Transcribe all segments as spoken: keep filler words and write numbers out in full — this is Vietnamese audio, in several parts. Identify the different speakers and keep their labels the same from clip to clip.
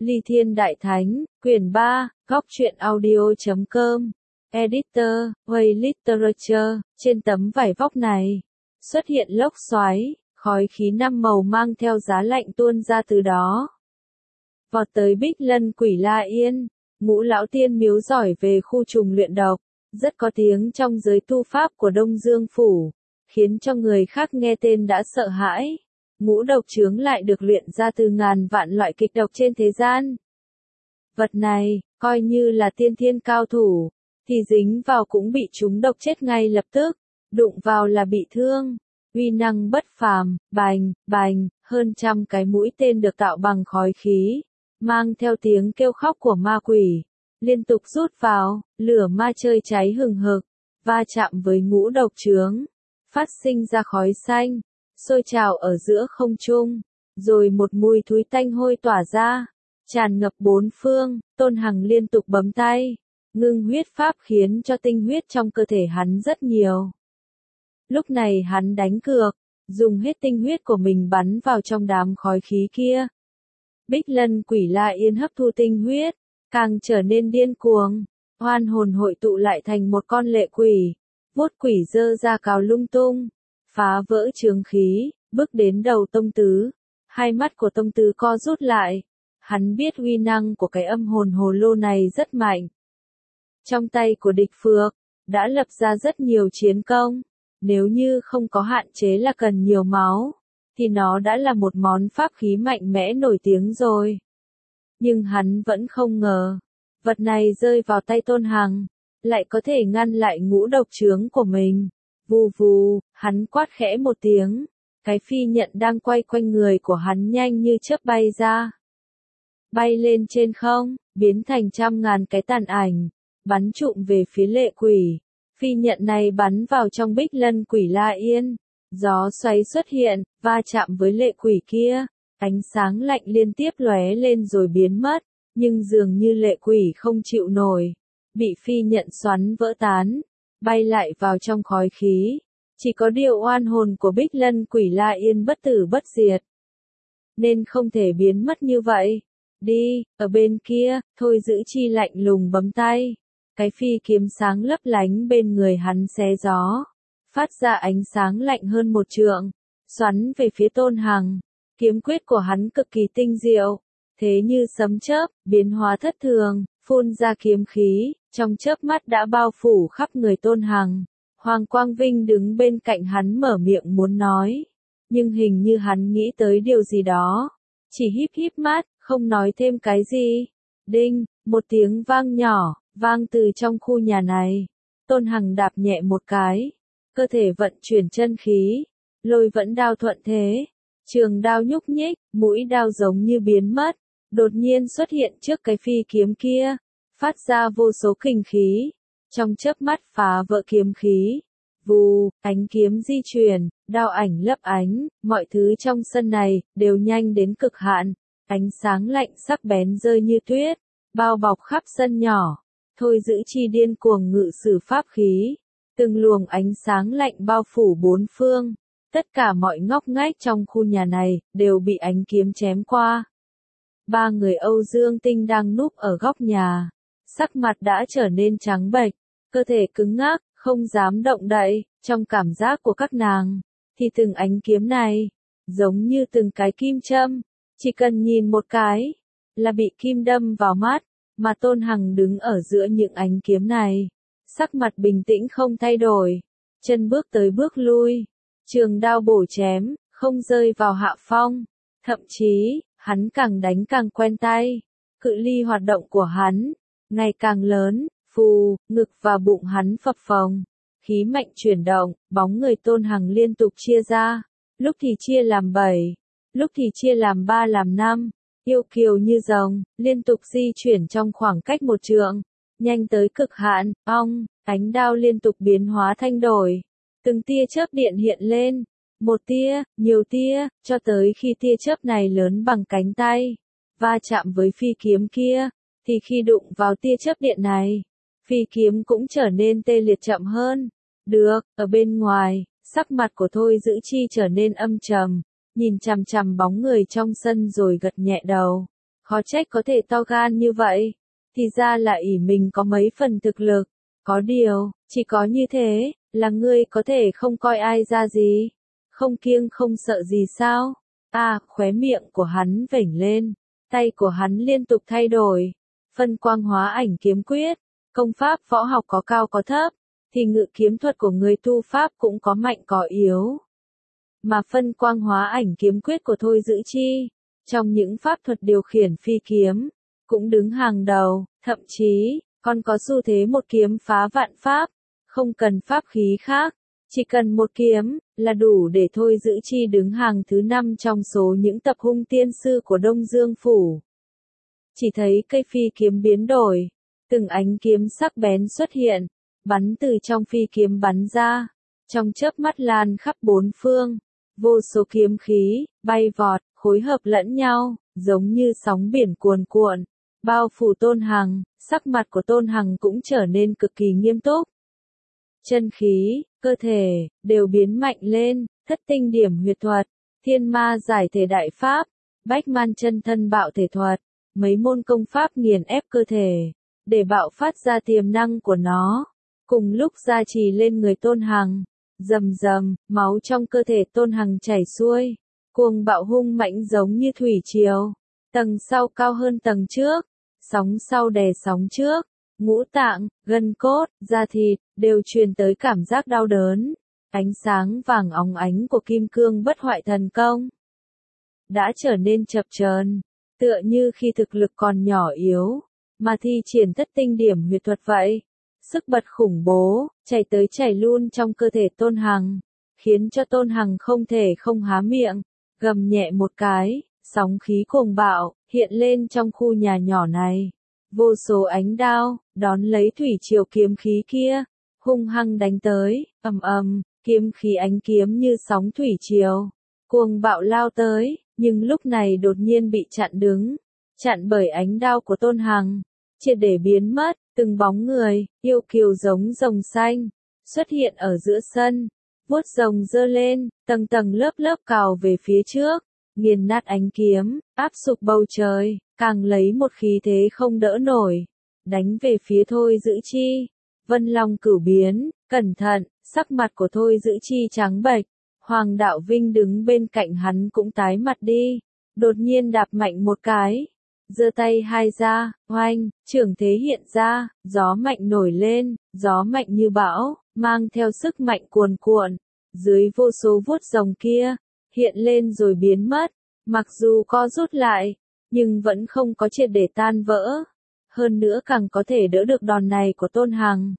Speaker 1: Ly Thiên Đại Thánh, quyển ba, góc truyện audio chấm com, editor, Way Literature, trên tấm vải vóc này, xuất hiện lốc xoáy, khói khí năm màu mang theo giá lạnh tuôn ra từ đó. Vọt tới Bích Lân Quỷ La Yên, Ngũ lão tiên miếu giỏi về khu trùng luyện độc, rất có tiếng trong giới tu pháp của Đông Dương Phủ, khiến cho người khác nghe tên đã sợ hãi. Ngũ độc chướng lại được luyện ra từ ngàn vạn loại kịch độc trên thế gian. Vật này, coi như là tiên thiên cao thủ, thì dính vào cũng bị trúng độc chết ngay lập tức, đụng vào là bị thương. Uy năng bất phàm, bành, bành, hơn trăm cái mũi tên được tạo bằng khói khí, mang theo tiếng kêu khóc của ma quỷ, liên tục rút vào, lửa ma chơi cháy hừng hực, va chạm với ngũ độc chướng, phát sinh ra khói xanh, sôi trào ở giữa không trung, rồi một mùi thúi tanh hôi tỏa ra, tràn ngập bốn phương. Tôn Hằng liên tục bấm tay, ngưng huyết pháp khiến cho tinh huyết trong cơ thể hắn rất nhiều. Lúc này hắn đánh cược, dùng hết tinh huyết của mình bắn vào trong đám khói khí kia. Bích Lân Quỷ La Yên hấp thu tinh huyết, càng trở nên điên cuồng, oan hồn hội tụ lại thành một con lệ quỷ, vuốt quỷ dơ ra cào lung tung, phá vỡ chướng khí, bước đến đầu Tông Tứ. Hai mắt của Tông Tứ co rút lại, hắn biết uy năng của cái âm hồn hồ lô này rất mạnh. Trong tay của địch phược, đã lập ra rất nhiều chiến công, nếu như không có hạn chế là cần nhiều máu, thì nó đã là một món pháp khí mạnh mẽ nổi tiếng rồi. Nhưng hắn vẫn không ngờ, vật này rơi vào tay Tôn Hằng, lại có thể ngăn lại ngũ độc chướng của mình. Vù vù, hắn quát khẽ một tiếng, cái phi nhận đang quay quanh người của hắn nhanh như chớp bay ra. Bay lên trên không, biến thành trăm ngàn cái tàn ảnh, bắn trụm về phía lệ quỷ. Phi nhận này bắn vào trong Bích Lân Quỷ La Yên, gió xoáy xuất hiện, va chạm với lệ quỷ kia, ánh sáng lạnh liên tiếp lóe lên rồi biến mất, nhưng dường như lệ quỷ không chịu nổi, bị phi nhận xoắn vỡ tán, bay lại vào trong khói khí. Chỉ có điều oan hồn của Bích Lân Quỷ La Yên bất tử bất diệt, nên không thể biến mất như vậy. Đi, ở bên kia, Thôi Giữ Chi lạnh lùng bấm tay. Cái phi kiếm sáng lấp lánh bên người hắn xé gió, phát ra ánh sáng lạnh hơn một trượng, xoắn về phía Tôn Hằng. Kiếm quyết của hắn cực kỳ tinh diệu, thế như sấm chớp, biến hóa thất thường, phun ra kiếm khí, trong chớp mắt đã bao phủ khắp người Tôn Hằng. Hoàng Quang Vinh đứng bên cạnh hắn mở miệng muốn nói, nhưng hình như hắn nghĩ tới điều gì đó, chỉ híp híp mắt, không nói thêm cái gì. Đinh, một tiếng vang nhỏ, vang từ trong khu nhà này. Tôn Hằng đạp nhẹ một cái, cơ thể vận chuyển chân khí, lôi vẫn đao thuận thế. Trường đao nhúc nhích, mũi đao giống như biến mất, đột nhiên xuất hiện trước cái phi kiếm kia, phát ra vô số kình khí, trong chớp mắt phá vỡ kiếm khí. Vù, ánh kiếm di chuyển, đao ảnh lấp ánh, mọi thứ trong sân này đều nhanh đến cực hạn, ánh sáng lạnh sắc bén rơi như tuyết, bao bọc khắp sân nhỏ. Thôi Giữ Chi điên cuồng ngự sử pháp khí, từng luồng ánh sáng lạnh bao phủ bốn phương, tất cả mọi ngóc ngách trong khu nhà này đều bị ánh kiếm chém qua. Ba người Âu Dương Tinh đang núp ở góc nhà, sắc mặt đã trở nên trắng bệch, cơ thể cứng ngắc, không dám động đậy. Trong cảm giác của các nàng, thì từng ánh kiếm này, giống như từng cái kim châm, chỉ cần nhìn một cái, là bị kim đâm vào mắt, mà Tôn Hằng đứng ở giữa những ánh kiếm này, sắc mặt bình tĩnh không thay đổi, chân bước tới bước lui, trường đao bổ chém, không rơi vào hạ phong, thậm chí, hắn càng đánh càng quen tay, cự ly hoạt động của hắn, ngày càng lớn, phù, ngực và bụng hắn phập phồng. Khí mạnh chuyển động, bóng người Tôn Hằng liên tục chia ra, lúc thì chia làm bảy, lúc thì chia làm ba làm năm, yêu kiều như rồng, liên tục di chuyển trong khoảng cách một trượng, nhanh tới cực hạn. Ong, ánh đao liên tục biến hóa thay đổi, từng tia chớp điện hiện lên, một tia, nhiều tia, cho tới khi tia chớp này lớn bằng cánh tay, va chạm với phi kiếm kia, thì khi đụng vào tia chớp điện này, phi kiếm cũng trở nên tê liệt chậm hơn. Được, ở bên ngoài, sắc mặt của Thôi Giữ Chi trở nên âm trầm, nhìn chằm chằm bóng người trong sân rồi gật nhẹ đầu. Khó trách có thể to gan như vậy. Thì ra là ỷ mình có mấy phần thực lực. Có điều, chỉ có như thế, là ngươi có thể không coi ai ra gì. Không kiêng không sợ gì sao? À, khóe miệng của hắn vểnh lên. Tay của hắn liên tục thay đổi. Phân quang hóa ảnh kiếm quyết. Công pháp võ học có cao có thấp. Thì ngự kiếm thuật của người tu pháp cũng có mạnh có yếu. Mà phân quang hóa ảnh kiếm quyết của Thôi Dữ Chi, trong những pháp thuật điều khiển phi kiếm, cũng đứng hàng đầu, thậm chí, còn có xu thế một kiếm phá vạn pháp, không cần pháp khí khác, chỉ cần một kiếm, là đủ để Thôi Dữ Chi đứng hàng thứ năm trong số những tập hung tiên sư của Đông Dương Phủ. Chỉ thấy cây phi kiếm biến đổi, từng ánh kiếm sắc bén xuất hiện, bắn từ trong phi kiếm bắn ra, trong chớp mắt lan khắp bốn phương, vô số kiếm khí, bay vọt, phối hợp lẫn nhau, giống như sóng biển cuồn cuộn, bao phủ Tôn Hằng, sắc mặt của Tôn Hằng cũng trở nên cực kỳ nghiêm túc. Chân khí, cơ thể, đều biến mạnh lên, thất tinh điểm huyệt thuật, thiên ma giải thể đại pháp, bách man chân thân bạo thể thuật, mấy môn công pháp nghiền ép cơ thể, để bạo phát ra tiềm năng của nó, cùng lúc gia trì lên người Tôn Hằng. Rầm rầm, máu trong cơ thể Tôn Hằng chảy xuôi, cuồng bạo hung mạnh giống như thủy triều, tầng sau cao hơn tầng trước, sóng sau đè sóng trước, ngũ tạng, gân cốt, da thịt, đều truyền tới cảm giác đau đớn. Ánh sáng vàng óng ánh của kim cương bất hoại thần công đã trở nên chập chờn, tựa như khi thực lực còn nhỏ yếu, mà thi triển thất tinh điểm huyệt thuật vậy. Sức bật khủng bố, chảy tới chảy luôn trong cơ thể Tôn Hằng, khiến cho Tôn Hằng không thể không há miệng, gầm nhẹ một cái, sóng khí cuồng bạo, hiện lên trong khu nhà nhỏ này. Vô số ánh đao, đón lấy thủy triều kiếm khí kia, hung hăng đánh tới, ầm ầm, kiếm khí ánh kiếm như sóng thủy triều, cuồng bạo lao tới, nhưng lúc này đột nhiên bị chặn đứng, chặn bởi ánh đao của Tôn Hằng, triệt để biến mất. Từng bóng người, yêu kiều giống rồng xanh, xuất hiện ở giữa sân, vuốt rồng giơ lên, tầng tầng lớp lớp cào về phía trước, nghiền nát ánh kiếm, áp sụp bầu trời, càng lấy một khí thế không đỡ nổi, đánh về phía Thôi Dữ Chi. Vân Long cửu biến, cẩn thận, sắc mặt của Thôi Dữ Chi trắng bệch, Hoàng Đạo Vinh đứng bên cạnh hắn cũng tái mặt đi, đột nhiên đạp mạnh một cái. Giơ tay hai ra, oanh, trưởng thế hiện ra, gió mạnh nổi lên, gió mạnh như bão, mang theo sức mạnh cuồn cuộn, dưới vô số vuốt rồng kia, hiện lên rồi biến mất, mặc dù co rút lại, nhưng vẫn không có triệt để tan vỡ, hơn nữa càng có thể đỡ được đòn này của Tôn Hằng.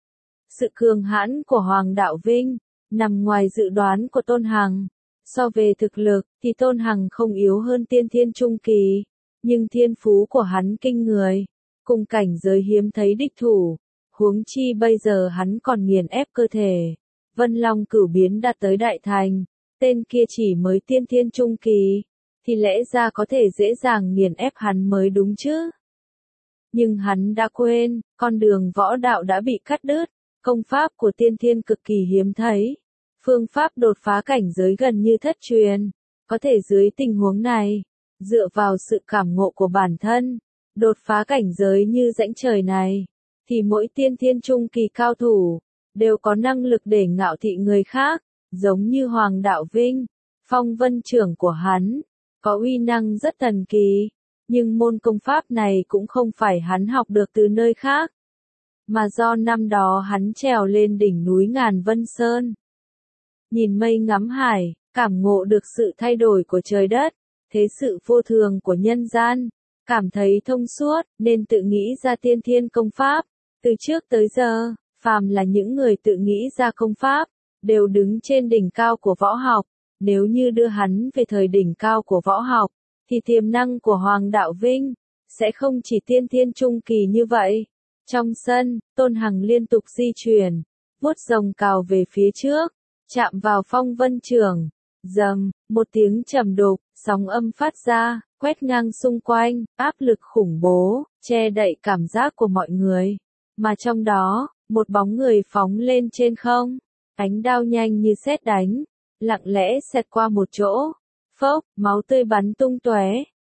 Speaker 1: Sự cường hãn của Hoàng Đạo Vinh, nằm ngoài dự đoán của Tôn Hằng, so về thực lực, thì Tôn Hằng không yếu hơn tiên thiên trung kỳ. Nhưng thiên phú của hắn kinh người, cùng cảnh giới hiếm thấy địch thủ, huống chi bây giờ hắn còn nghiền ép cơ thể. Vân Long cửu biến đạt tới đại thành, tên kia chỉ mới tiên thiên trung kỳ, thì lẽ ra có thể dễ dàng nghiền ép hắn mới đúng chứ. Nhưng hắn đã quên, con đường võ đạo đã bị cắt đứt, công pháp của tiên thiên cực kỳ hiếm thấy, phương pháp đột phá cảnh giới gần như thất truyền, có thể dưới tình huống này. Dựa vào sự cảm ngộ của bản thân, đột phá cảnh giới như rãnh trời này, thì mỗi tiên thiên trung kỳ cao thủ, đều có năng lực để ngạo thị người khác, giống như Hoàng Đạo Vinh, phong vân trưởng của hắn, có uy năng rất thần kỳ, nhưng môn công pháp này cũng không phải hắn học được từ nơi khác, mà do năm đó hắn trèo lên đỉnh núi Ngàn Vân Sơn. Nhìn mây ngắm hải, cảm ngộ được sự thay đổi của trời đất. Thế sự vô thường của nhân gian, cảm thấy thông suốt, nên tự nghĩ ra tiên thiên công pháp. Từ trước tới giờ, phàm là những người tự nghĩ ra công pháp, đều đứng trên đỉnh cao của võ học. Nếu như đưa hắn về thời đỉnh cao của võ học, thì tiềm năng của Hoàng Đạo Vinh, sẽ không chỉ tiên thiên trung kỳ như vậy. Trong sân, Tôn Hằng liên tục di chuyển, vuốt rồng cào về phía trước, chạm vào phong vân trưởng. Dầm, một tiếng trầm đục, sóng âm phát ra, quét ngang xung quanh, áp lực khủng bố, che đậy cảm giác của mọi người. Mà trong đó, một bóng người phóng lên trên không, ánh đao nhanh như sét đánh, lặng lẽ xẹt qua một chỗ. Phốc, máu tươi bắn tung tóe,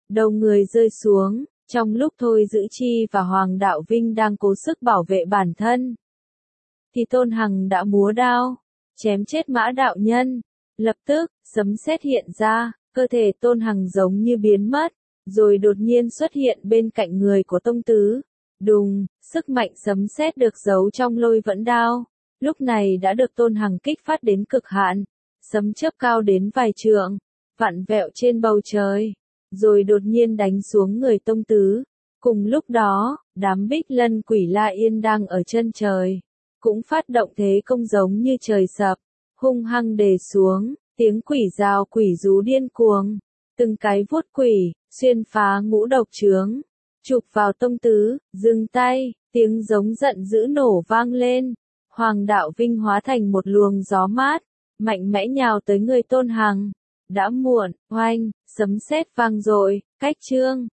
Speaker 1: đầu người rơi xuống, trong lúc Thôi Dữ Chi và Hoàng Đạo Vinh đang cố sức bảo vệ bản thân. Thì Tôn Hằng đã múa đao, chém chết Mã đạo nhân. Lập tức, sấm sét hiện ra, cơ thể Tôn Hằng giống như biến mất, rồi đột nhiên xuất hiện bên cạnh người của Tông Tứ. Đùng, sức mạnh sấm sét được giấu trong lôi vẫn đao, lúc này đã được Tôn Hằng kích phát đến cực hạn. Sấm chớp cao đến vài trượng, vặn vẹo trên bầu trời, rồi đột nhiên đánh xuống người Tông Tứ. Cùng lúc đó, đám Bích Lân Quỷ La Yên đang ở chân trời, cũng phát động thế công giống như trời sập, hung hăng đè xuống, tiếng quỷ rào quỷ rú điên cuồng, từng cái vuốt quỷ, xuyên phá ngũ độc chướng, chụp vào Tông Tứ, dừng tay, tiếng giống giận dữ nổ vang lên. Hoàng Đạo Vinh hóa thành một luồng gió mát, mạnh mẽ nhào tới người Tôn Hằng. Đã muộn, oanh, sấm sét vang dội, cách chương.